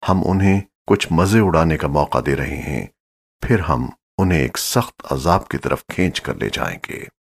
हम उन्हें कुछ मजे उड़ाने का मौका दे रहे हैं, फिर हम उन्हें एक सख्त अजाब की तरफ खींच कर ले जाएंगे।